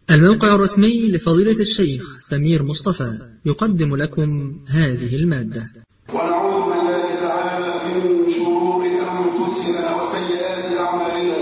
الموقع الرسمي لفضيلة الشيخ سمير مصطفى يقدم لكم هذه المادة. ونعوذ بالله تعالى من شرور أنفسنا وسيئات أعمالنا.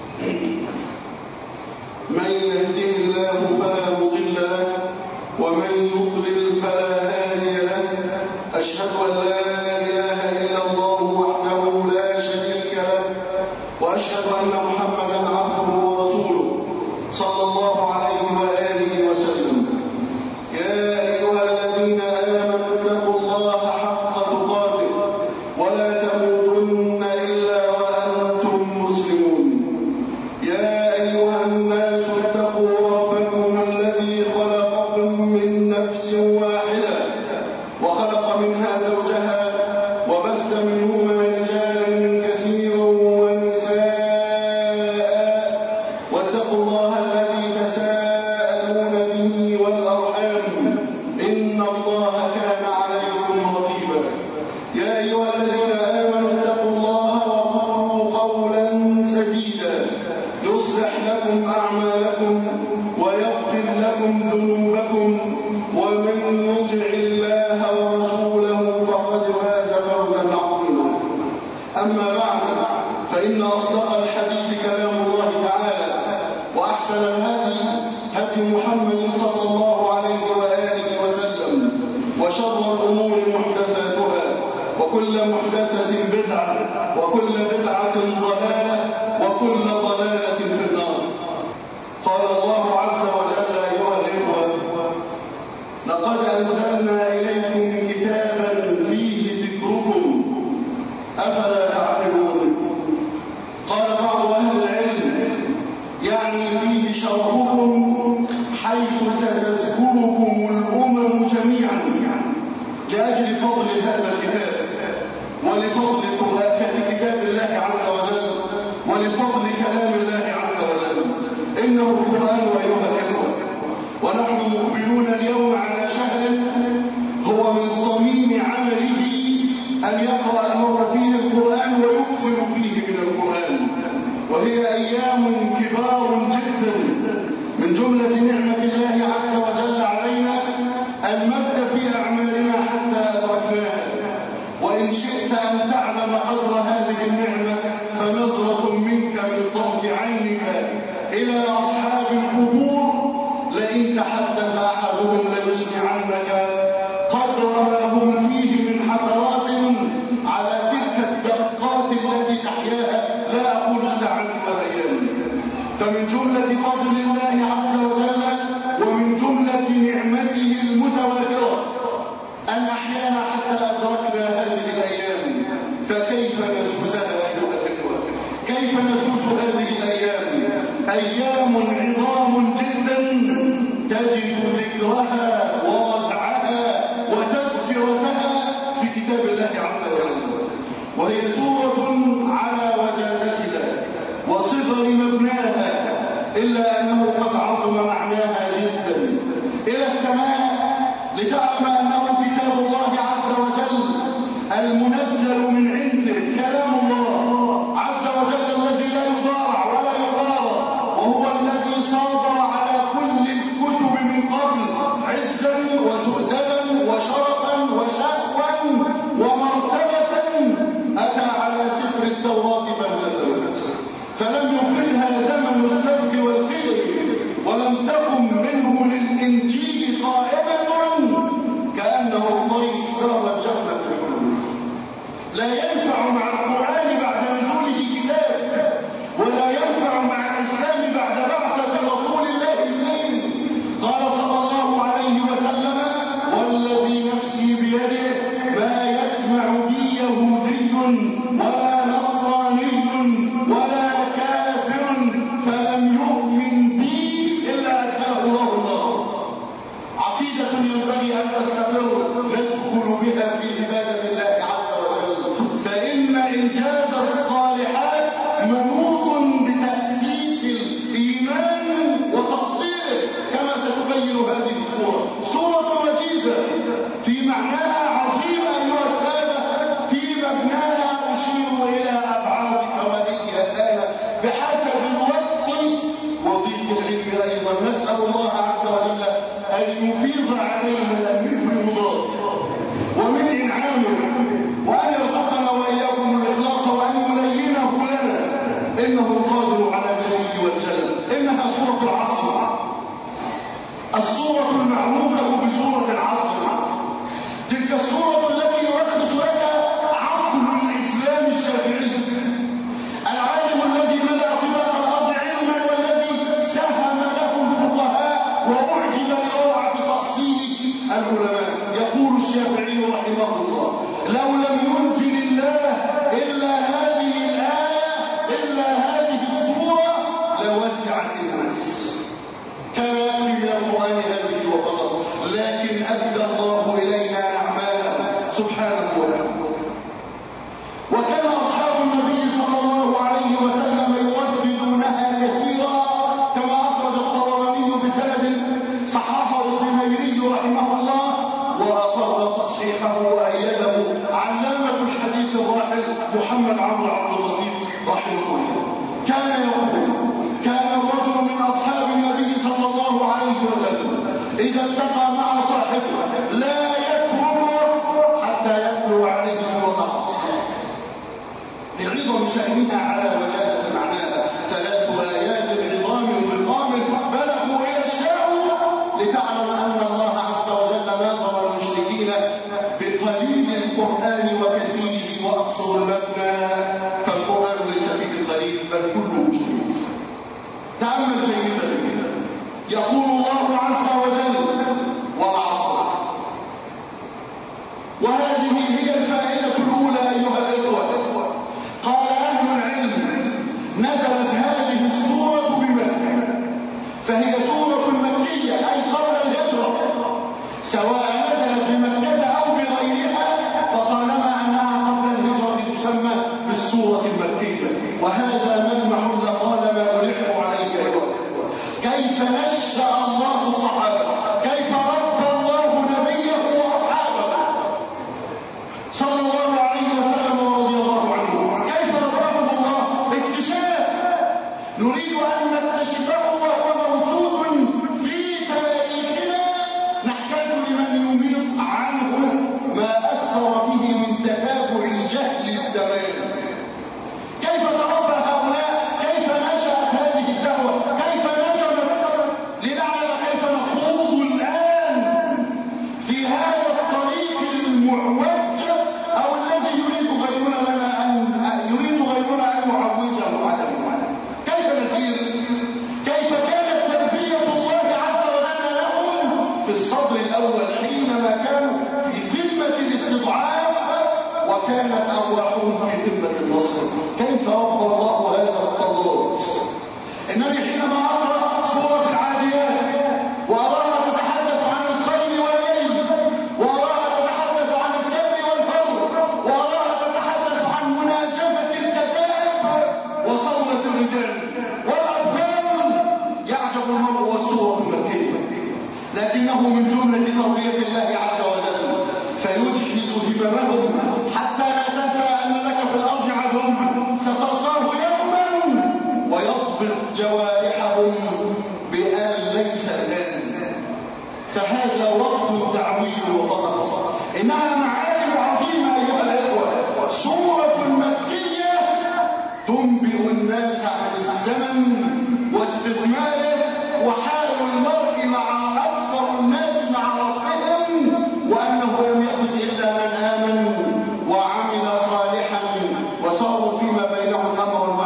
من يهده الله فلا مضل له ومن يضلل فلا هادي له. أشهد أن لا إله إلا الله وحده لا شريك له وأشهد أن محمدا عبده ورسوله صلى الله عليه وآله وسلم. يا أيها الذين آمنوا اتقوا الله حق تقاته ولا تموتن إلا وأنتم مسلمون. يا أيها الناس اتقوا ربكم الذي خلقكم من نفس واحدة وخلق منها زوجها وبث منهما رجالا كثيرا ونساء. واتقوا الله الذي تساءلون به والأرحام إن الله كان عليكم رقيبا. يا أيها الذين آمنوا اتقوا الله وقولوا قولا سديدا يصلح لكم أعمالكم ويغفر لكم ذنوبكم ومن يطع الله ورسوله فقد فاز فوزا عظيما. أما بعد فإن أصدق الحديث كلام الله تعالى وأحسن الهدي هدي محمد صلى الله عليه وآله وسلم وشر الأمور محدثاتها وكل محدثة بدعة وكل بدعة ضلالة وكل ضلالة في النار. قال الله عز وجل: أيها الإخوة، لقد أنزلنا إليكم كتابا فيه ذكركم أفلا تعقلون. قال بعض أهل العلم يعني فيه شرفكم حيث ستذكركم الأمم جميعا لأجل فضل هذا الكتاب ولفضل كتاب الله عز وجل ولفضل كلام الله عز وجل. إنه القرآن أيها الإخوة، ونحن مقبلون اليوم على شهر هو من صميم عمله أن يقرأ المرء فيه القرآن ويكثر فيه من القرآن، وهي أيام كبار جدا. من جملة نعمة الله عز وجل علينا أن مد في أعمالنا حتى أدركناها. وإن شئت أن تعلم قدر هذه النعمة فنظرة منك من طرف عينك إلى أصحاب القبور لئن تحدث أحدهم ليسمعنك قدر ما هم فيه من حسرات على تلك الدقات التي تحياها، لا أقول الساعات والأيام. فمن جملة فضل الله عز وجل ومن جملة نعمته المتواترة أن أحيانا حتى أدركنا هذه الأيام. فكيف نسوسها أيها الإخوة؟ كيف نسوس هذه الأيام؟ أيام عظام جدا تجد ذكرها ووضعها وتذكرتها في كتاب الله عز وجل، وهي سورة على وجازتها وصغر مبناها، إلا أنه قد عظم معناها جدا إلى السماء، لتعلم أنه كتاب الله عز وجل المنزل من عنده، كلام الله عز وجل الذي لا يضارع ولا يضارع، وهو الذي صادر على كل الكتب من قبل عزا وسؤددا وشرفا وشهوا ومرتبة. أتى على سفر التوراة فانتزلت، فلم يفرها زمن السبك والكبر، ولم تكن منه للإنجيل قائمة كأنه الطير سار الجبل في القلوب. لا ونسأل الله عز وجل أن يفيض علينا من رضاه ومن إنعامه، وأن يرزقنا وإياكم الإخلاص وأن يلينه لنا، إنه القادر على الجليل والجلال. إنها سورة العصر، السورة المعروفة بسورة العصر، تلك السورة التي يرخص لك عقل الإسلام الشافعي، العالم الذي ملأ قبل الأرض علما، والذي سهم له الفقهاء وأعجب لروعة تأصيل العلماء. يقول الشافعي رحمه الله: لو لم ينزل الله إلا هذه الآية إلا هذه السورة لوسعت الناس، كان يكفي من القرآن هذه وفقط، لكن أسدى الله إلينا أعماله سبحانه وتعالى. وكان أصحاب النبي صلى الله عليه وسلم يرددونها كثيرا، كما أخرج الطبراني بسند صححه الضميري رحمه الله، وأقر تصحيحه وأيده علامة الحديث الراحل محمد عبد اللطيف رحمه الله. كان يقول: كان الرجل من أصحاب النبي صلى الله عليه وسلم إذا التقى مع صاحبه لا يكفر حتى يتلو عليه سورة العصر، لعظم شأنها على وجازة معناها. 3 آيات عظام ضخام بلغوا إلى الشام، لتعلم أن الله عز وجل ناظر المشركين بقليل القرآن وكثيره وأقصر المبنى، فالقرآن ليس فيه القليل بل كله شريف. تأمل جيدا، يقول الله عز وجل: والعصر. وهذه هي الفائدة الأولى أيها الإخوة. قال أهل العلم: نزلت هذه السورة بمكة، فهي سورة مكية أي قبل الهجرة، سواء نزلت بمكة أو بغيرها، فطالما أنها قبل الهجرة تسمى بالسورة المكية. وهذا ملمح لطالما نلح عليه أيها. كيف نشأ الله الصحابة، كيف ربى الله نبيه وأصحابه صلى الله عليه وسلم ورضي الله عنه، كيف رباهم الله. اكتشاف نريد أن نكتشفه وهو موجود في تاريخنا، نحتاج لمن يميط عنه ما أثر به من تتابع جهل الزمان. كيف تربى هؤلاء، كيف نشأت هذه الدعوة، كيف نجمت، لنعلم كيف نخوض الآن في هذا الطريق المعوج أو الذي يريد غيرنا أن يعوجه عليه. كيف نسير، كيف كانت تربية الله عز وجل لهم في الصدر الأول حينما كانوا في قمة الاستضعاف وكانت أرواحهم في قمة النصر. كيف ربى الله هذا التضاد. إنني حينما أقرأ سورة العاديات وأراها تتحدث عن الخيل والليل، وأراها تتحدث عن الكر والفر، وأراها تتحدث عن مناجزة الكتائب وصولة الرجال والأطفال، يعجب المرء والسورة المكية، لكنه من جملة تربية الله عز وجل فيجحد هممهم حتى لا تنسى أن لك في الأرض عدو ستلقاه يوما، ويضبط جوارحهم بأن ليس الآن. فهذا وقت تعويل وفقط. إنها معالم عظيمة أيها الأخوة. سورة مكية تنبئ الناس عن الزمن واستثماره وحال المرء مع أكثر الناس مع ربهم، وأنه لم يأخذ إلا من آمن وعمل صالحا وصاروا فيما بينهم أمرا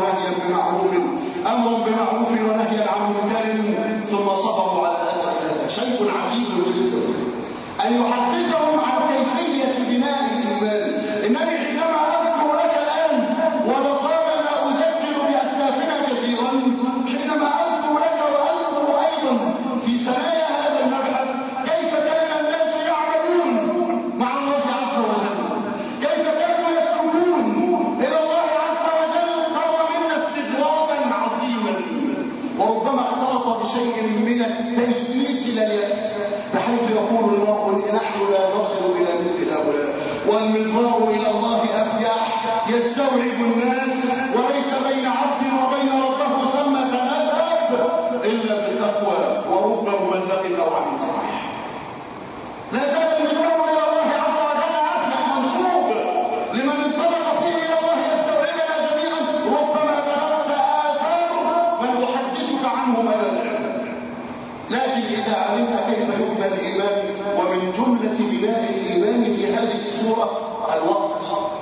بمعروف ونهيا عن منكر ثم صبروا على أثر هذا. شيء عجيب جدا أن يحدثهم عن كيفية بناء الإيمان. إنني حينما أذكر لك الآن ولطالما أذكر بأسلافنا كثيرا، حينما أذكر لك وأذكر أيضا في ثنايا هذا المبحث كيف كان الناس يعملون مع الله عز وجل، كيف كانوا يسلكون إلى الله عز وجل، ترى منا استغرابا عظيما، وربما اختلط بشيء من التيئيس لليأس، بحيث يقول المرء نحن لا نصل إلى مثل هؤلاء، والمضمار إلى الله أبيح يستوعب الناس، وليس بين عبد وبين ربه ثمة نسب إلا بالتقوى. رب مبلغ أو عن صحيح. لا زال المدعو إلى الله عز وجل عبدا منصوب لمن انطلق فيه إلى الله يستوعبنا جميعا. ربما بلغت آثار من أحدثك عنه مدى. لكن إذا علمت كيف يبنى الإيمان، ومن جملة بناء الإيمان في هذه السورة الوقت،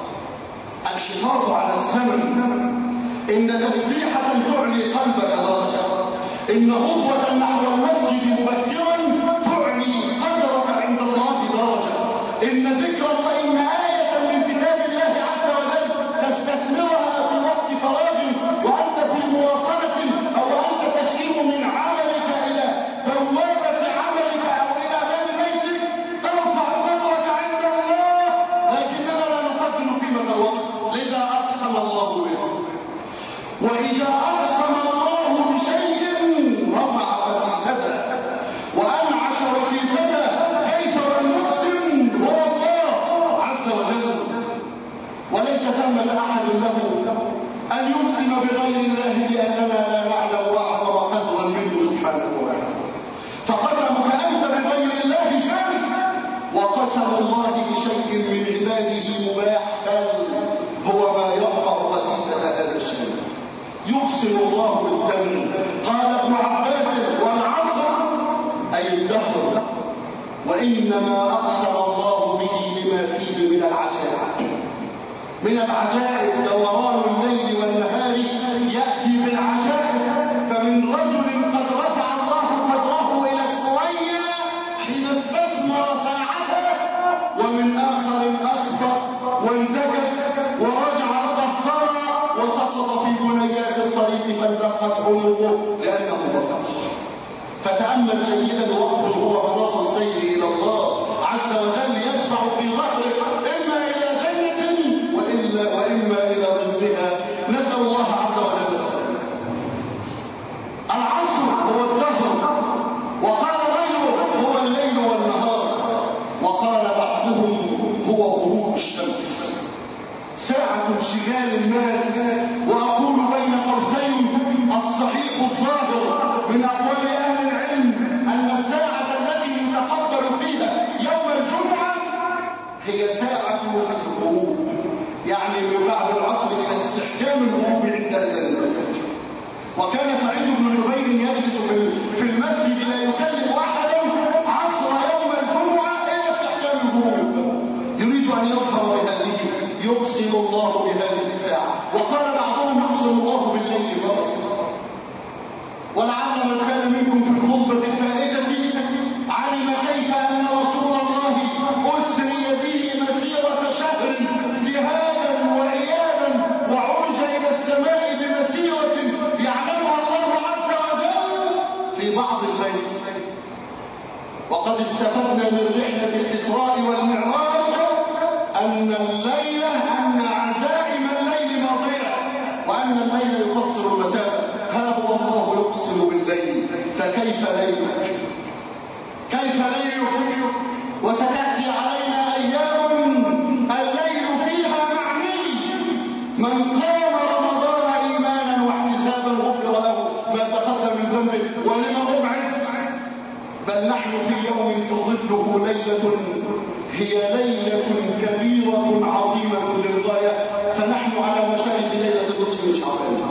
الحفاظ على الزمن. إن تسبيحة تعلي قلبك درجة، إن خطوة نحو المسجد مبكرا تعلي قدرك عند الله درجة، إن ذكر الله، إن آية من كتاب الله عز وجل تستثمرها في وقت فراغ وأنت في مواصلة، أو أنت تسير من عملك إلى بوابة عملك أو إلى باب بيتك، ترفع قدرك عند الله. لكننا لا نقدر قيمة الوقت، لذا أقسم الله به. وإذا أقسم الله بشيء رفع قسيسته وأنعش ركيزته. كيف والمقسم هو الله عز وجل، وليس ثمة أحد له أن يقسم بغير الله، لأننا لا نعلم أعظم قدرا منه سبحانه وتعالى. فقسمك أنت بغير الله شيء، وقسم الله بشيء من عباده مباح، بل هو ما يرفع قسيسة هذا الشيء. يقسم الله بالزمن. قال ابن عباس: والعصر أي الدهر، وإنما أقسم الله به لما فيه من العجائب. من العجائب دوران الليل والنهار يأتي بالعجائب. فمن رجل قد رفع الله قدره إلى الثريا حين استثمر ساعته، ومن آخر أخفق وانتكس ورجع القهقرة وسقط في بنيات الطريق فانتقت عنقه لأنه بطل. فتأمل جيدا، وقت هو مناط السير إلى الله عز وجل، يدفع في ظهره إما إلى جنة وإما إلى ضدها. نسأل الله عز وجل السلام. العصر هو الدهر، وقال غيره هو الليل والنهار، وقال بعضهم هو غروب الشمس. ساعة انشغال الناس. وأقول بين قوسين الصحيح الظاهر من أقوال أهل العلم أن الساعة التي يتقبل فيها يوم الجمعة هي ساعة الغروب، يعني من بعد العصر إلى استحكام الغروب عند الأذان. وكان سعيد بن جبير يجلس في المسجد لا يكلم أحدا عصر يوم الجمعة إلى استحكام الغروب، يريد أن يظهر بهذه. يقسم الله بهذه الساعة. وقال بعضهم يقسم الله بالليل فقط. ولعل من كان منكم في الخطبة الفائتة علم كيف أن رسول الله أسري به مسيرة شهر ذهابا وإيابا، وعرج إلى السماء بمسيرة يعلمها الله عز وجل في بعض الليل. وقد استفدنا من رحلة الإسراء والمعراج أن عزائم الليل ماضية، وأن الليل يقصر المسافة. ها هو الله يقسم بالليل، فكيف ليلك؟ كيف ليلك؟ وستأتي علينا أيام الليل فيها معني. من قام رمضان إيمانا واحتسابا غفر له ما تقدم من ذنبه. ولما نبعد؟ بل نحن في يوم تظله ليلة هي ليلة كبيرة عظيمة للغاية، فنحن على مشاهد ليلة النصف من شعبان.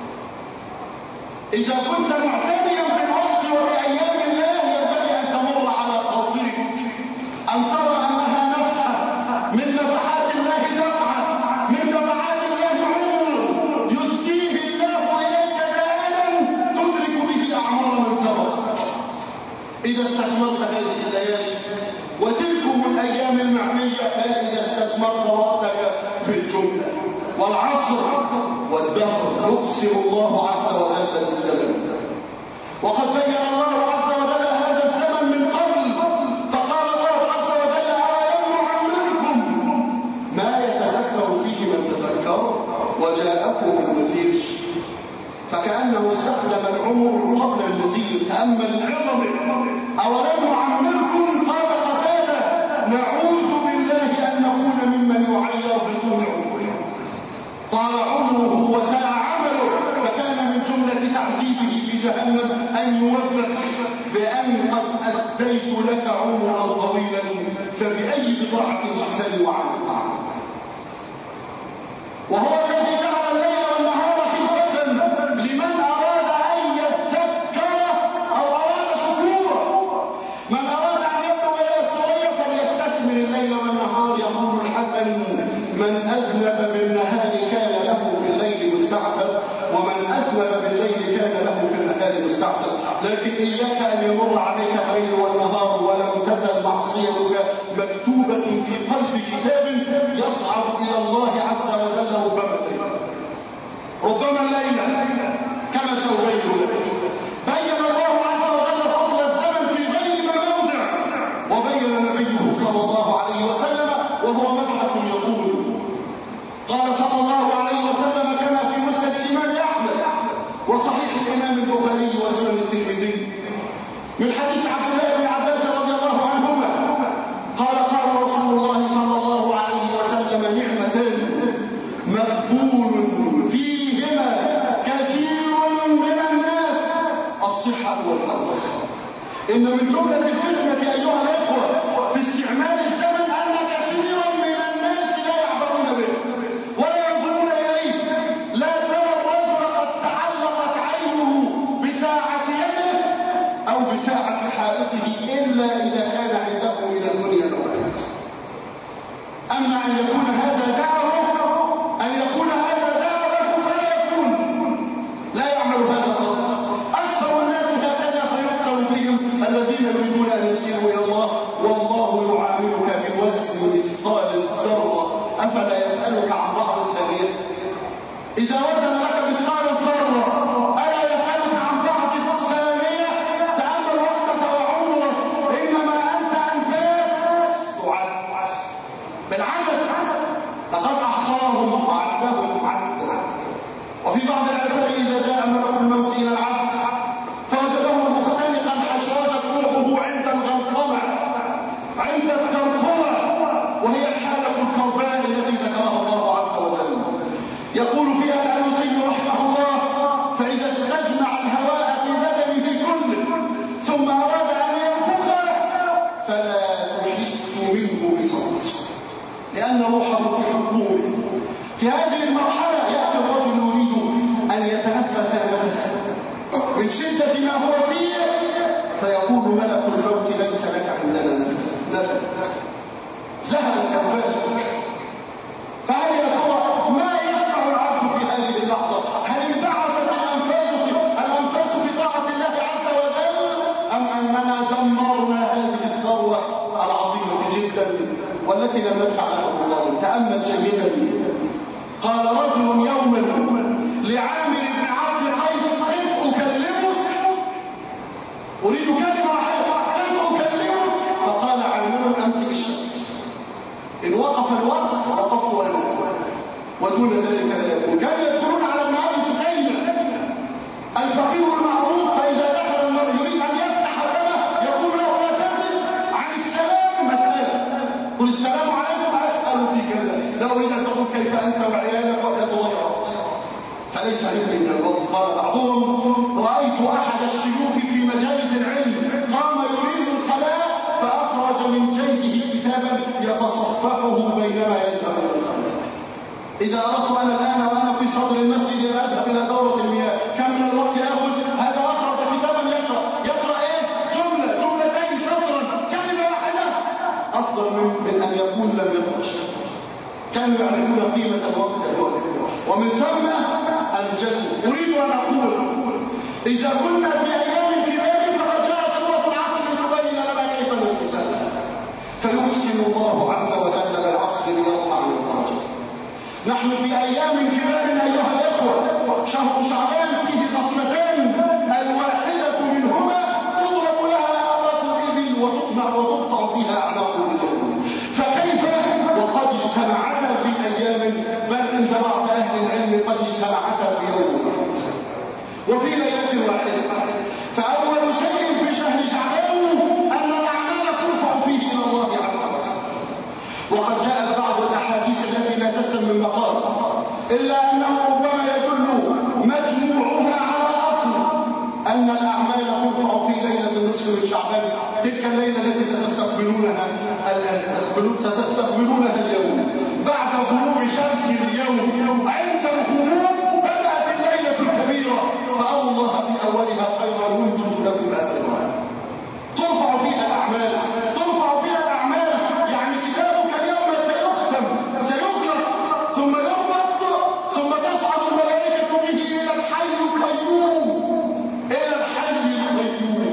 إذا كنت معتنيا بالوقت وبأيام الله ينبغي أن تمر على خاطرك أن ترى أنها نفحة من نفحات الله، دفعة من دفعات الله، عمر يسقيه الله إليك دائما تدرك به أعمار من سبقك. إذا استثمرت هذه الليالي وتلكم الأيام المعنية، فإذا استثمرت وقتك في الجملة. والعصر والدهر يقسم الله عز وجل بالزمن. وقد بين الله عز وجل هذا الزمن من قبل، فقال الله عز وجل: أولم نعمركم ما يتذكر فيه من تذكر وجاءكم النذير. فكأنه استخدم العمر قبل النذير. تأمل العظم. أولم نعمركم، قال قتادة: نعوذ بالله أن نكون ممن يعير بطول عمره. طال عمره وساء عمله، فكان من جملة تعذيبه في جهنم أن يوبخ بأن لكن إياك أن يمر عليك الليل والنهار ولم تزل معصيتك مكتوبة في قلب كتاب يصعد إلى الله عز وجل ربما الليلة كما سأبين بين الله عز وجل فضل الزمن في غير موضع، وبين نبيه صلى الله عليه وسلم وهو مبحث يقول قال صلى الله عليه وسلم كما في مسند الإمام أحمد وصحيح الإمام البخاري وسنن الترمذي من حديث عبد الله بن عباس رضي الله عنهما قال قال رسول الله صلى الله عليه وسلم نعمتان مغبون فيهما كثير من الناس الصحة والفراغ. إن من جملة الفتنة أيها الإخوة في استعمال الزمن أن كثيرا من الناس لا يعبرون به ولا ينظرون إليه. لا ترى الرجل قد تعلقت عينه بساعة يده أو بساعة حائطه إلا إذا كان عنده من الدنيا الوقت. أما أن يكون هذا دعوه فلا يكون لا يعمل هذا الغلط. أكثر الناس هكذا فيفتن بهم الذين يريدون أن يسيروا إلى الله والله يعاملك بوزن مثقال الذرة. أفلا يسألك عن بعض الثانية؟ إذا وزن لك مثقال الذرة ألا يسألك عن بعض الثانية؟ تأمل وقتك وعمرك، إنما أنت أنفاس تعد بالعدد لقد أحصاهم وعدهم عدا. وفي بعض الآثار إذا جاء ملك الموت إلى العبد فوجده مختنقا حشرات روحه عند الغلصمة عند الكركرة، وهي الحالة الكرباء التي ذكرها الله عز وجل. يقول فيها الألوسي رحمه الله فإذا استجمع الهواء في بدنه كله ثم أراد أن ينفخه فلا تحس منه بصوت لأن روحه في حكومه. في هذه المرحلة يأتي الرجل يريد أن يتنفس نفسا من شدة ما هو فيه فيقول ملك الموت ليس لك عندنا نفس ذهبت أنفاسك. فهل يا ترى ما يصنع العبد في هذه اللحظة؟ هل انبعثت الأنفاس في طاعة الله عز وجل أم أننا دمرنا هذه الثروة العظيمة جدا والتي لم ندفع لها الله؟ تأمل جيدا. قال رجل يوما لعامر بن عبد القيس كيف أكلمك؟ أريد كلمة واحدة كيف أكلمك؟ فقال عامر أمسك الشمس إن وقف الوقت وقفت أنا ودون ذلك لا يكون. كانوا يذكرون على ابن أبي سفيان الفقير المعروف فإذا دخل المرء يريد أن يفتح فمه يقول له لا تنزل عن السلام مسألة قل السلام عليكم أسأل في كذا لا أريد أن تقول كيف أنت وعيالك ولا تضيعت فليس مثلي من الوقت. قال بعضهم رأيت أحد الشيوخ في مجالس العلم قام يريد الخلاء فأخرج من جيبه كتابا يتصفحه بينما يذهب إلى الخلاء. إذا أردت أنا الآن وأنا في صدر المسجد أن أذهب إلى دورة المياه كم من الوقت يأخذ؟ هذا أخرج كتابا يقرأ إيه؟ جملتين سطرا كلمة واحدة أفضل من أن يقول لم يخرج. كانوا يعرفون قيمة الوقت ومن ثم الجزء. أريد أن أقول إذا كنا في أيام كبار فقد جاءت سورة العصر لتبين لنا كيف نفعل فيقسم الله عز وجل بالعصر ليرفع من الدرجات. نحن في أيام كبار أيها الأخوة. شهر شعبان فيه خصلتان الواحدة منهما تضرب لها آلات الإبل وتقطع فيها أعناق الإبل. فكيف وقد اجتمعتا في أيام بل عند بعض أهل العلم قد اجتمعتا في يوم واحد وفي ليلة واحدة. فأول شيء في شهر شعبان أن الأعمال ترفع فيه إلى الله عز وجل. وقد جاءت بعض الأحاديث التي لا تسلم من مقال إلا أنه ربما يدل مجموعها على أصل أن الأعمال ترفع في ليلة النصف من شعبان تلك الليلة التي ستستقبلونها اليوم بعد غروب شمس اليوم. عند الغروب بدأت الليلة الكبيرة فأروا الله في أولها خيرا وانتم لكم آخرها. ترفع فيها الأعمال يعني كتابك اليوم سيختم سيغلق ثم يربط ثم تصعد الملائكة به إلى الحي القيوم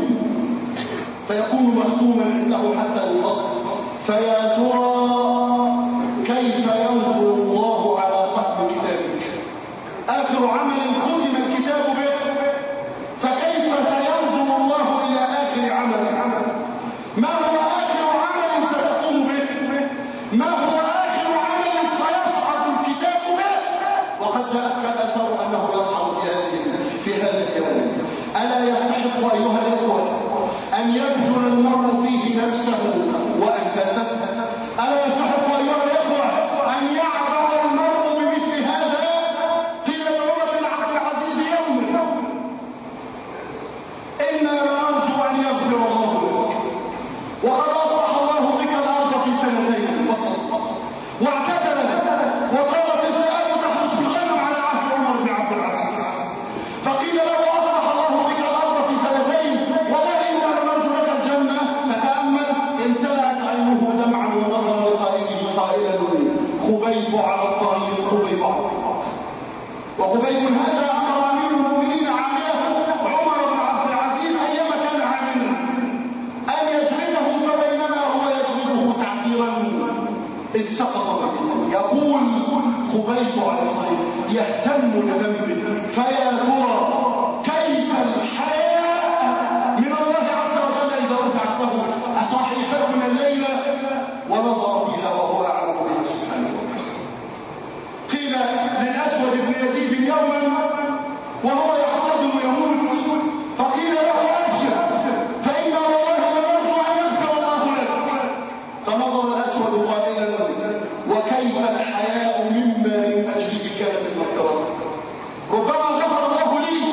فيكون مختوما عنده حتى يغط. فيا ترى كيف ينظر الله على ختم كتابك؟ آخر عمل ختم الكتاب به، فكيف سينظر الله إلى آخر عمل؟ ما هو آخر عمل ستقوم به؟ ما هو آخر عمل سيصعد الكتاب به؟ وقد تأكد أثر أنه يصعد في هذا اليوم. ألا يستحق أيها الإخوة أن يبذل المرء فيه نفسه وأنفاسه؟ ألا يستحق أيها الإخوة أن يعبر المرء بمثل هذا؟ قيل لعمر بن عبد العزيز يوما: إنا لنرجو أن يغفر الله لك، وقد أصلح الله بك الأرض في سنتين فقط، واعتدلت وصارت الفئات تحرس الغنم على عهد عمر بن عبد العزيز. فقيل له: أصلح الله بك الأرض في سنتين، والله إنا لنرجو لك الجنة. فتأمل: امتلأت عينه دمعا ونظر لقائله قائلا: خبيب على الطريق، خبيب على الطريق. وخبيب هذا أمر أمير المؤمنين عامله عمر بن عبد العزيز أيام كان عاملا أن يجلده، فبينما هو يجلده تعثيرا إذ سقط منه. يقول خبيب على الطريق يهتم لذنبه: فيا ترى كيف الحياء من الله عز وجل إذا رفعت له أصحيفتنا الليلة ونظر بها وهو أعلم بها سبحانه. قيل للأسود بن يزيد يوما وهو يحتضر يموت، فقيل له: أبشر فإن والله لنرجو أن يغفر الله لك. فنظر الأسود قائلا: وكيف الحياء مما من أجله كانت المغفرة؟ ربما غفر الله لي،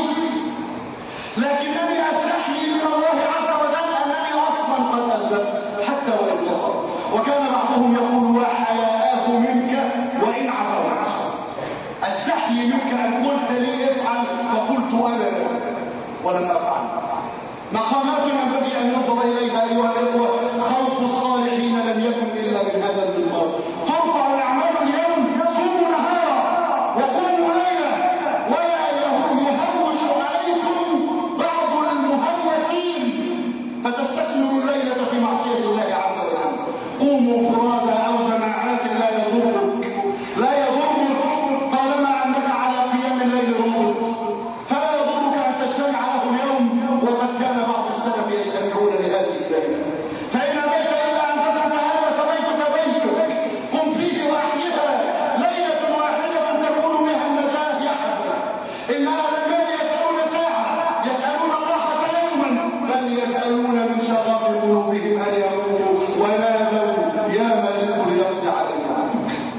لكنني أستحيي من الله عز وجل أنني أصلا قد أذنبت حتى وإن غفر. وكان بعضهم يقول: وحياءه منك وإن عفوت. أستحيي منك أن قلت لي افعل فقلت أبدا ولم أفعل. مقامات ينبغي أن ينظر إليها أيها الإخوة. خوف الصالحين لم يكن إلا من هذا المنظار. ترفع الأعمال اليوم، صوموا نهارا وقوموا ليلا، ولا يهوش عليكم بعض المهوسين فتستثمروا الليلة في معصية الله عز وجل. قوموا فرادى أو جماعات لا يضرك، لا يضرك طالما أنك على قيام الليل رابط، فلا يضرك أن تجتمع له اليوم. وقد كان بعض السلف يجتمعون لهذه الليلة. فإن أبيت إلا أن تفعل هذا فبيتك بيتك، قم فيه وأحيها ليلة واحدة تكون بها النجاة يا حبيبي. إن أهل المال يسألون ساعة، يسألون الراحة يوما، بل يسألون من شغاف قلوبهم أن يموتوا ونادوا: يا ملك ليقضي علينا.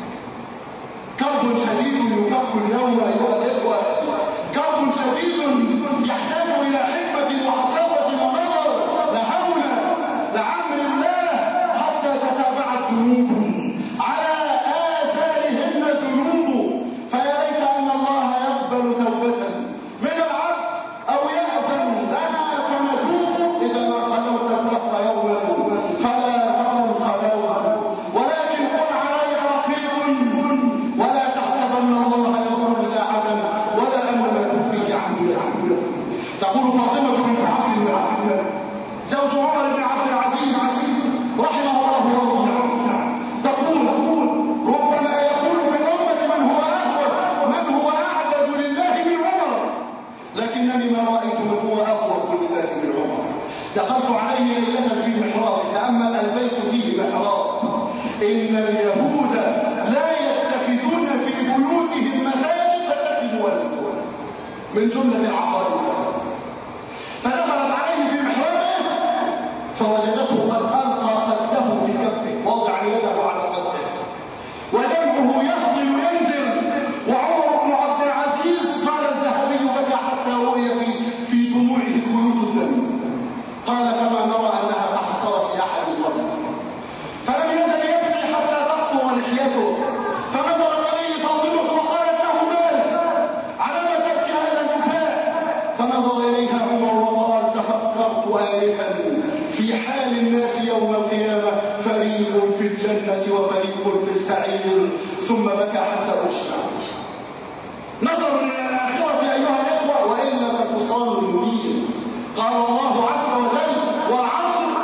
كرب شديد يفك اليوم أيها الإخوة، كرب شديد يحتاج إلى حكمة وحصافة ونظر. لحول لعمر الله حتى تتابعت ذنوبهم على آثارهن ذنوب. فيا ليت أن الله يقبل توبة من العبد أو يأذن لنا فنتوب إذا ما خلوت الدهر يوما فلا تقل خلوت، ولكن كن علي رقيب ولا تحسبن الله يضر ساعة ولا أن ما فيه عمل. تقول فاطمة بنت عبد الله زوج عمر بن عبد العزيز رحمه الله ورضي عنه، تقول: ربما يكون في الأمة من هو أعبد لله من عمر، لكنني ما رأيت من هو أخوف لله من عمر. دخلت عليه ليلة في محراب، تأمل البيت فيه محراب. إن اليهود لا يتخذون في بيوتهم مساجد فاتخذوا من جملة العقائد. فدخلت عليه في محرابه فوجدته قد ألقى قده في كفه، وضع يده على قده ودمعه يفضل ينزل. وعمر بن عبد العزيز قال الذهبي: بكى حتى رؤي في دموعه خيوط الدم. قال: كما نرى أنها تحصلت في أحد قبل. فلم يزل يبكي حتى تقطر لحيته. فنظر إليه فاطمة وقالت له: مالك؟ على ما تبكي هذا البكاء؟ فنظر إليها عمر وقال: تفكرت آلفا في حال الناس يوم القيامة، فريق في الجنة وفريق في السعير. ثم بكى حتى أشبع. نظر إلى الآخرة أيها الإخوة، وإلا فالخسران المبين. قال الله عز وجل: والعصر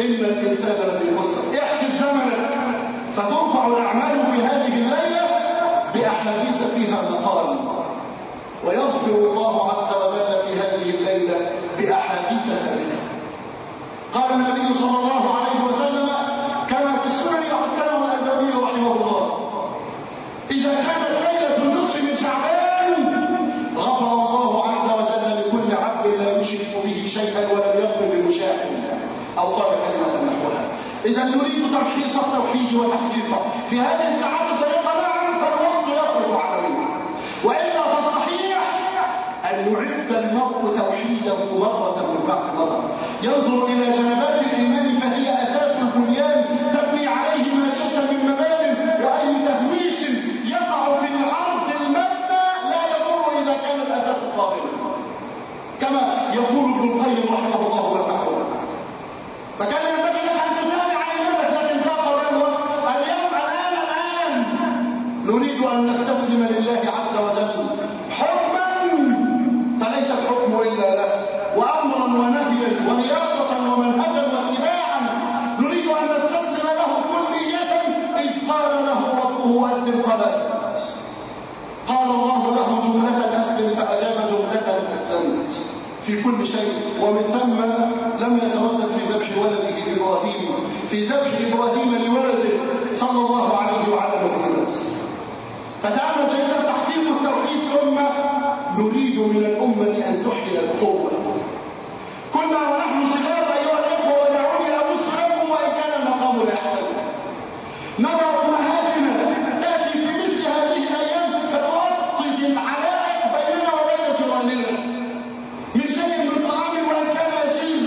إن الإنسان لفي خسر. احسب زمنك فترفع الأعمال في هذه الليلة بأحاديث فيها مقال، ويغفر الله عز وجل في هذه الليلة بأحاديث ثابتة. قال النبي صلى الله عليه وسلم كما في السنن وحسنه الألباني رحمه الله: إذا كانت ليلة النصف من شعبان غفر الله عز وجل لكل عبد لا يشرك به شيئا ولم يغفر لمشاهد، أو قال كلمة نحوها. إذا نريد تمحيص التوحيد وتحقيقه في هذه الساعات الضيقة معا فالوقت يفرض علينا، وإلا فالصحيح أن يعد المرء توحيده مرة بعد مرة، ينظر إلى جنبات الإيمان فهي أساس البنيان تبني عليه ما شئت من مبان، وأي تهميش يقع في الأرض المبنى لا يضر إذا كان الأساس صارما، كما يقول ابن القيم رحمه الله وتعالى. فكان ينبغي لك أن تنام عن المبت، لكن تقول اليوم الآن نريد أن نستسلم لله عز وجل حكما فليس الحكم إلا له، وأمرا ونهيا ورياضة ومنهجا واتباعا، نريد أن نستسلم له كلية. إذ قال له ربه أسلم قال أسلمت، قال الله له جملة أسلم فأجاب جملة أسلمت في كل شيء. ومن ثم لم يتردد في ذبح ولده إبراهيم، في ذبح إبراهيم لولده صلى الله عليه وعلى آله وسلم. فتعالوا جيدا تحقيق التوحيد، ثم نريد من الأمة أن تحيي القوة. كنا ونحن صغار أيها الإخوة، ودعوني أبص لكم وإن كان المقام لا يحتمل، نرى أمهاتنا تأتي في مثل هذه الأيام فتؤطد العلائق بيننا وبين جيراننا من شيء من طعام وإن كان يسير،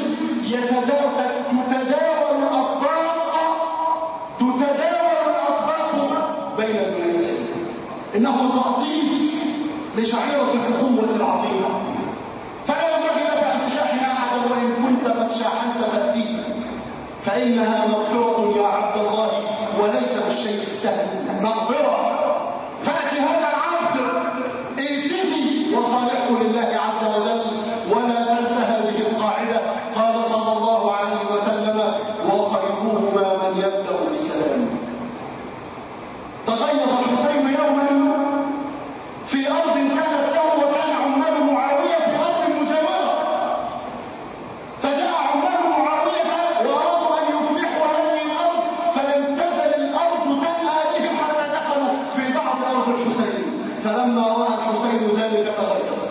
تتداول الأطباق بين الناس. إنه تأطيد لشعيرة الأخوة العظيمة، فلا ينبغي لك أن تشاحن أحدا، وإن كنت قد شاحنت فتيلا، فإنها مغفرة يا عبد الله وليس بالشيء السهل، مغفرة. فأتي هذا العبد ائته وصالحه لله عز وجل، ولا تنسى هذه القاعدة. قال صلى الله عليه وسلم: وخيرهما من يبدأ بالسلام. تغيظ الحسين يوما في أرض كانت له وكان عمال معاوية في أرض مجاورة، فجاء عمال معاوية وأرادوا أن يفلحوا هذه الأرض، فلم تزل الأرض تنأى بهم حتى دخلوا في بعض أرض الحسين. فلما رأى الحسين ذلك تغيظ،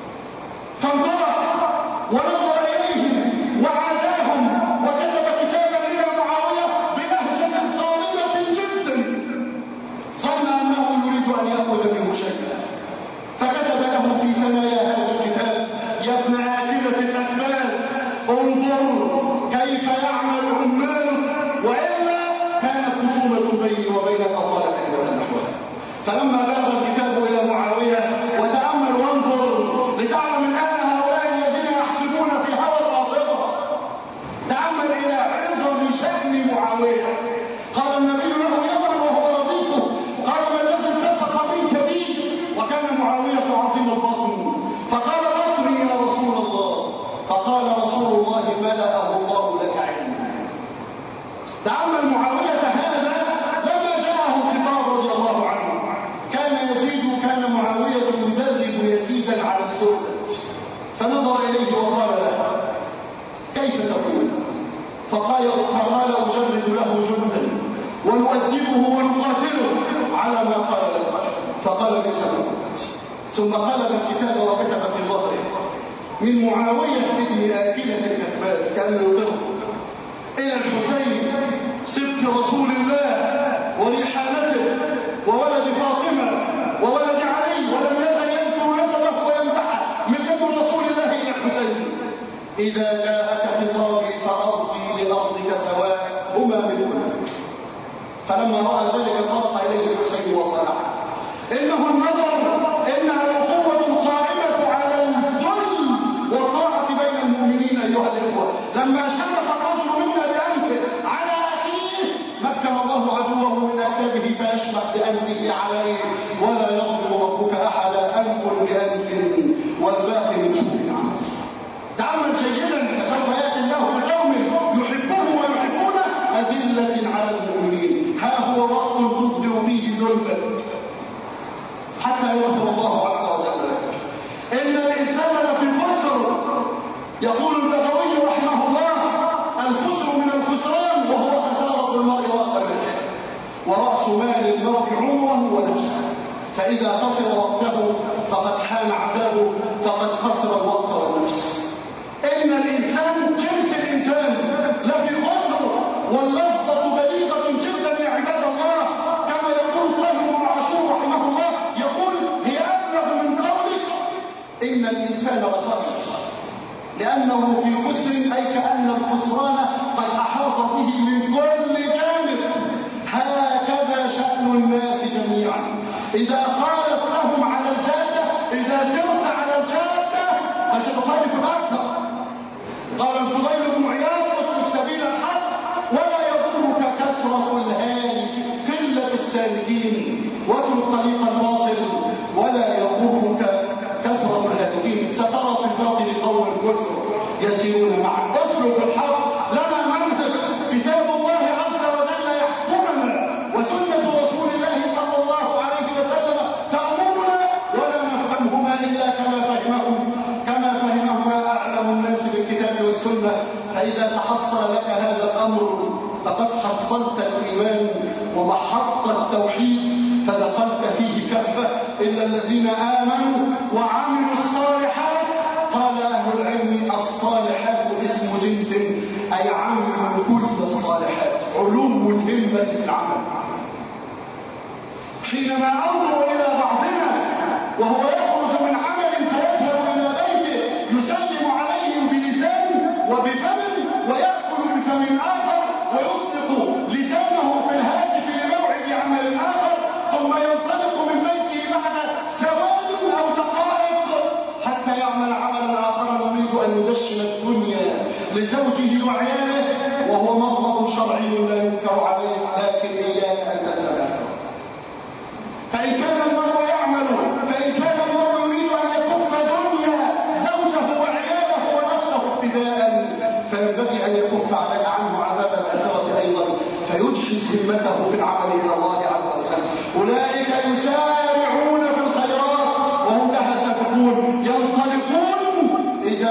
فانطلق ونظر إليهم وعاداهم وكتب كتابا إلى معاوية بلهجة صارمة جدا، ظن أنه يريد أن يأخذ منه شيئا، فكتب له في ثنايا هذا الكتاب: يا ابن آكلة الأكباد، انظر كيف يعمل عمالك، وإلا كانت خصومة بيني وبينك طالت إلى نحوها. فلما بلغ الكتاب إلى معاوية، وتأمل وانظر لتعلم الآن هؤلاء الذين يحكمون في هوى الباطل، تأمل إلى عظم شأن معاوية. قال النبي له يوما وهو رضيفه: قال: ما الذي التصق منك بي؟ وكان معاوية عظيم البطن، فقال: بطني يا رسول الله. فقال رسول الله: ملأه الله لك علما. تأمل معاوية هذا لما جاءه الخطاب رضي الله عنه، كان معاوية يدرب يزيدا على السلطة، فنظر إليه وقال له: كيف تقول؟ فقال: أجرد له جندا ونؤدبه ونقاتله على ما قال له. فقال: ليس موجود. ثم قلب الكتاب وكتب في ظهره: من معاوية ابن آكلة الأكباد، كان يضره إلى الحسين سبط رسول الله وريحانته وولد فاطمة وولد علي، ولم يزل يذكر نسبه ويمدحه من لدن رسول الله إلى الحسين: إذا جاءك خطابي فأرضي لأرضك سواء، هما منهما. فلما رأى ذلك انطلق إليه الحسين وصالحه. إنه النظر، إنها الأخوة قائمة على الذل والطاعة بين المؤمنين أيها الإخوة. لما شرف الرجل منا بأنفه على أخيه مكن الله عدوه من أكتابه فيشمخ بأنفه عليه، ولا يظلم ربك أحدا، أنف بأنف والباقي من شؤون عمل. تعمل جيدا فسوف يأتي الله بقوم يحبه ورأس مال المرء عمره ونفسه، فإذا خسر وقته فقد حان عذابه، فقد خسر الوقت والنفس. إن الإنسان جنس الإنسان لفي خسر، واللفظة بليغة جدا يا عباد الله، كما يقول الطاهر بن عاشور رحمه الله، يقول هي أبلغ من قولك إن الإنسان لخاسر، لأنه في خسر، أي كأن الخسران قد أحاط به من كل جانب. هكذا شأن الناس جميعا، إذا خالف لهم على الجادة، إذا سرت على الجادة فستخالف الأكثر. قال الفضيل بن عياض: اسلك سبيل الحق ولا يضرك كثرة الهالك، قلة السالكين، واترك طريق الباطل ولا يضرك كثرة الهالكين. سترى في الباطل قوم كثر يسيرون معك. اسلك الحق، لنا منهج، كتاب الله عز وجل يحكمنا، وسنة رسول الله صلى الله عليه وسلم تأمرنا، ولا نفهمهما إلا كما فهمهما أعلم الناس بالكتاب والسنة. فإذا تحصل لك هذا الأمر فقد حصلت الإيمان ومحط التوحيد، فدخلت فيه كافة. إلا الذين آمنوا وعملوا الصالحات، قال أهل العلم: الصالحات اسم جنس، أي عملوا كل الصالحات، علو الهمة في العمل. حينما أنظر إلى بعضنا وهو يخرج من عمل فيذهب إلى بيته يسلم عليهم بلسان وبفم، ويأكل بفم آخر، ويطلق لسانه في الهاتف لموعد عمل آخر، ثم ينطلق من بيته بعد سواد أو دقائق حتى يعمل عملا آخر يريد أن يدشن الدنيا لزوجه وعياله، وهو مطلب شرعي لا ينكر عليه، لكن إياك أن تنسى. فإن كان المرء يريد أن يكف دنيا زوجه وعياله ونفسه ابتداء، فينبغي أن يكف عنه عذاب الآخرة أيضا، فيجحز همته في العمل إلى الله عز وجل. أولئك يسارعون في الخيرات وهم لها سابقون، ينطلقون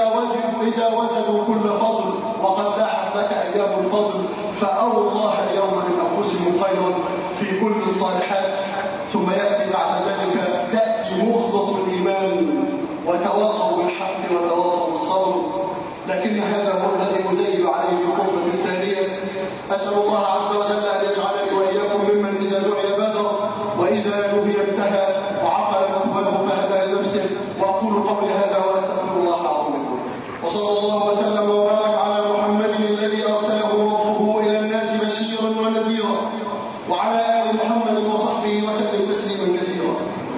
إذا وجدوا كل فضل، وقد لاحت لك أيام الفضل، فأروا الله اليوم من أنفسهم خيرا في كل الصالحات. ثم يأتي بعد ذلك مخضة الإيمان، وتواصوا بالحق وتواصوا بالصبر. لكن هذا هو الذي أزيل عليه الخطبة الثانية. أسأل الله عز وجل أن يجعلني وإياكم ممن إذا دعي بادر، وإذا نهي انتهى، وعقل مثوبه فهدى لنفسه. وأقول قولي هذا وأستغفر الله العظيم. وصلى الله وسلم وبارك على محمد الذي أرسله ربه إلى الناس بشيرا ونذيرا، وعلى آل محمد وصحبه وسلم تسليما كثيرا.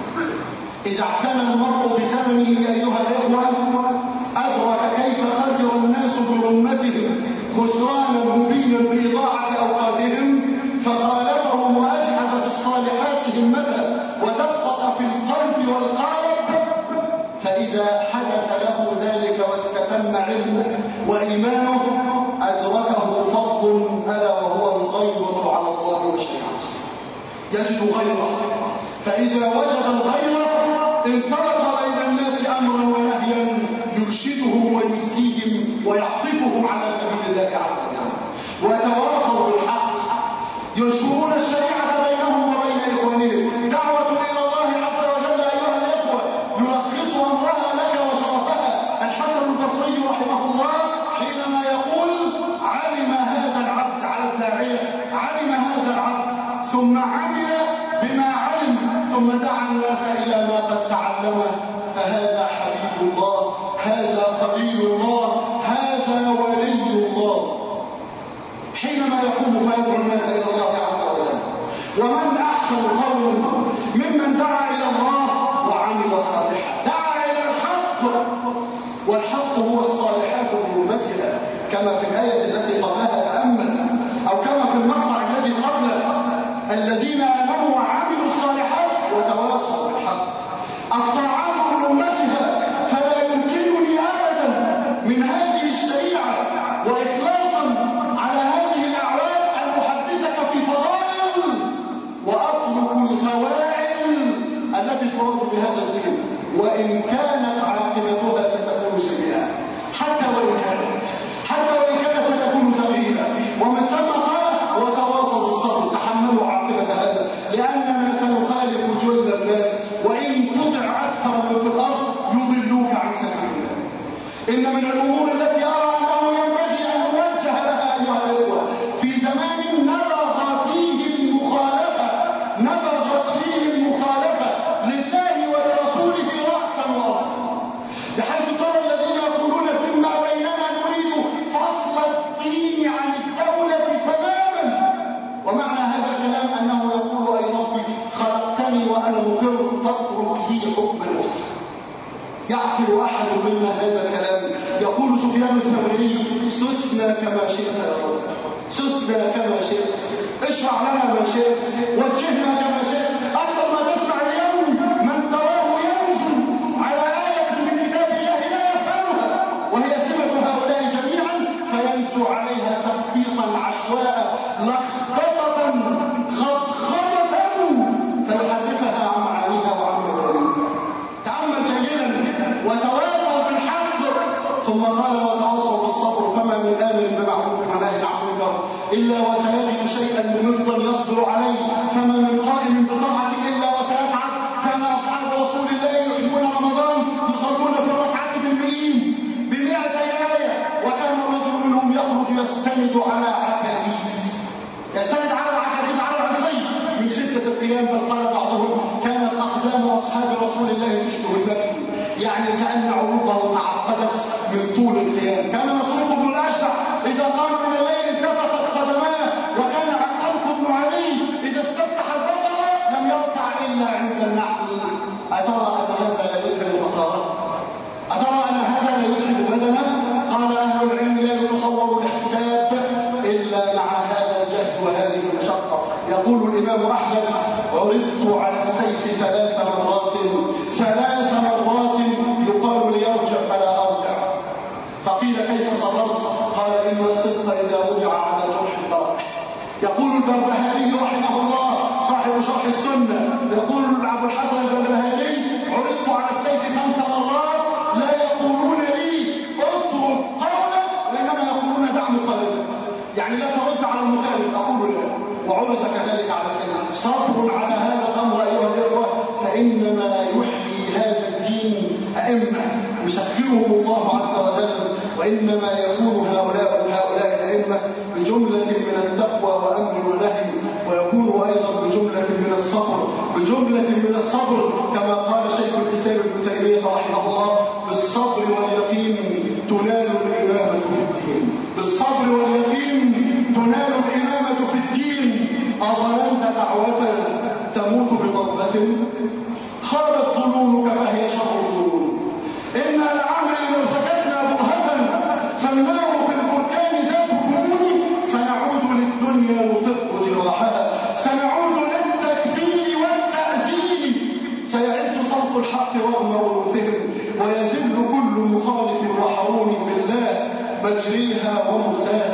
إذا اعتنى المرء بزمنه أيها الإخوة أدرك كيف خسر الناس برمتهم خسرانا مبينا بإضاعة أوقاتهم، فخالفهم وأجحد في الصالحات همته وتبقى في القلب والقالب. فإذا حدث له ذلك واستتم علمه وإيمانه أدركه فضل، ألا وهو الغيرة على الله وشريعته. يجد غيره، فإذا وجد الغيرة انطلق بين الناس أمرا ونهيا يرشدهم ويزكيهم ويعطفهم على سبيل الله عز وجل، ويتواصوا بالحق، ينشرون الشريعة بينهم وبين إخوانهم. دعوة إلى الله عز وجل أيها الإخوة يلخص أمرها لك وشرفها الحسن البصري رحمه الله حينما يقول: علم هذا العبد، على الداعية، علم هذا العبد ثم عمل بما علم ثم دعا الناس إلى ما قد تعلمه، فهذا حبيب الله، هذا خليل الله، هذا ولي الله. حينما يقوم فيدعو الناس إلى الله عز وجل. ومن أحسن قول ممن دعا إلى الله وعمل صالحا، دعا إلى الحق، والحق هو الصالحات برمتها، كما في الآية التي قبلها تأمل، أو كما في المقطع الذي قبله: الذين آمنوا وعملوا الصالحات وتواصوا بالحق. الطاعات برمتها، فلا يمكنني أبدا من هذه الشريعة وإخلاصا على هذه الأعواد المحدثة في فضائل وأترك القواعد التي ترد بهذا الدين، وإن كانت عاقبتها ستكون سيئة، حتى وإن كانت ستكون ثقيلة. ومن ثم قال: وتواصوا بالصبر، تحملوا عاقبة يعرف أحد منا هذا الكلام. يقول سفيان الثوري: سسنا كما شئت يا رب، سسنا كما شئت، اشرع لنا ما شئت، وجهنا كما شئت. أكثر ما تسمع اليوم من تراه ينزل على آية من كتاب الله لا يفهمها، وهي سمة هؤلاء جميعا، فينزو عليها تخبيطا عشواء لخبطة غضغضة فيحرفها عن معانيها وعن مبادئها. تأمل جيدا وتواصل بالحق. ثم قال: وتواصوا بالصبر، فما من آمر بمعروف ونهي عن منكر إلا وسيجد شيئا ممدا يصبر عليه، فما من قائم بطاعة إلا وسيفعل. كان أصحاب رسول الله يحبون رمضان يصلون في الركعة بالمئين ب100 آية، وكان الرجل منهم يخرج يستند على عكاكيز، يستند على العكاكيز على العصي من شدة القيام. بل قال بعضهم: كانت أقدام أصحاب رسول الله تشبه البكر، يعني كأن عروقه تعقدت من طول القيام. كان مسروق بن الأشجع إذا قام من الليل انتفخت قدماه، وكان عقلق بن علي إذا استفتح البقرة لم يركع إلا عند النحل. أترى أن هذا لا يذهب فقرات؟ أترى أن هذا لا يذهب بدنه؟ قال أهل العلم: لا يتصور الاحتساب إلا مع هذا الجهد وهذه المشقة. يقول الإمام أحمد: عرضت على السيف 3 مرات، 3 مرات يقال ليرجع فلا أرجع. فقيل: كيف صبرت؟ قال: إن الصدق إذا وضع على جرح طرح. يقول البربهاري رحمه الله صاحب شرح السنة، يقول أبو الحسن البربهاري: عرضت على السيف 5 مرات لا يقولون لي اترك قولك، وإنما يقولون دع مخالفك، يعني لا ترد على المخالف. أقول لا، وعرض كذلك على السيف. صبر على هذا الأمر أيها الإخوة، فإنما يحيي هذا الدين أئمة يسخرهم الله عز وجل، وإنما يكون هؤلاء الأئمة بجملة من التقوى وأمر ونهي، ويكون أيضا بجملة من الصبر كما قال شيخ الإسلام ابن تيمية رحمه الله: بالصبر واليقين تنال الإمامة في الدين. بالصبر واليقين تنال الإمامة في الدين. أظننت دعوتنا تموت بضربة؟ خابت ظنونك فهي شر ظنون. إنا لعمري لو سكتنا برهة فالنار في البركان ذات كمون، سنعود للدنيا نطق جراحها، سنعود للتكبير والتأذين، سيعز صوت الحق رغم أنوفهم، ويذل كل مخالف وحرون بالله مجريها ومرساها.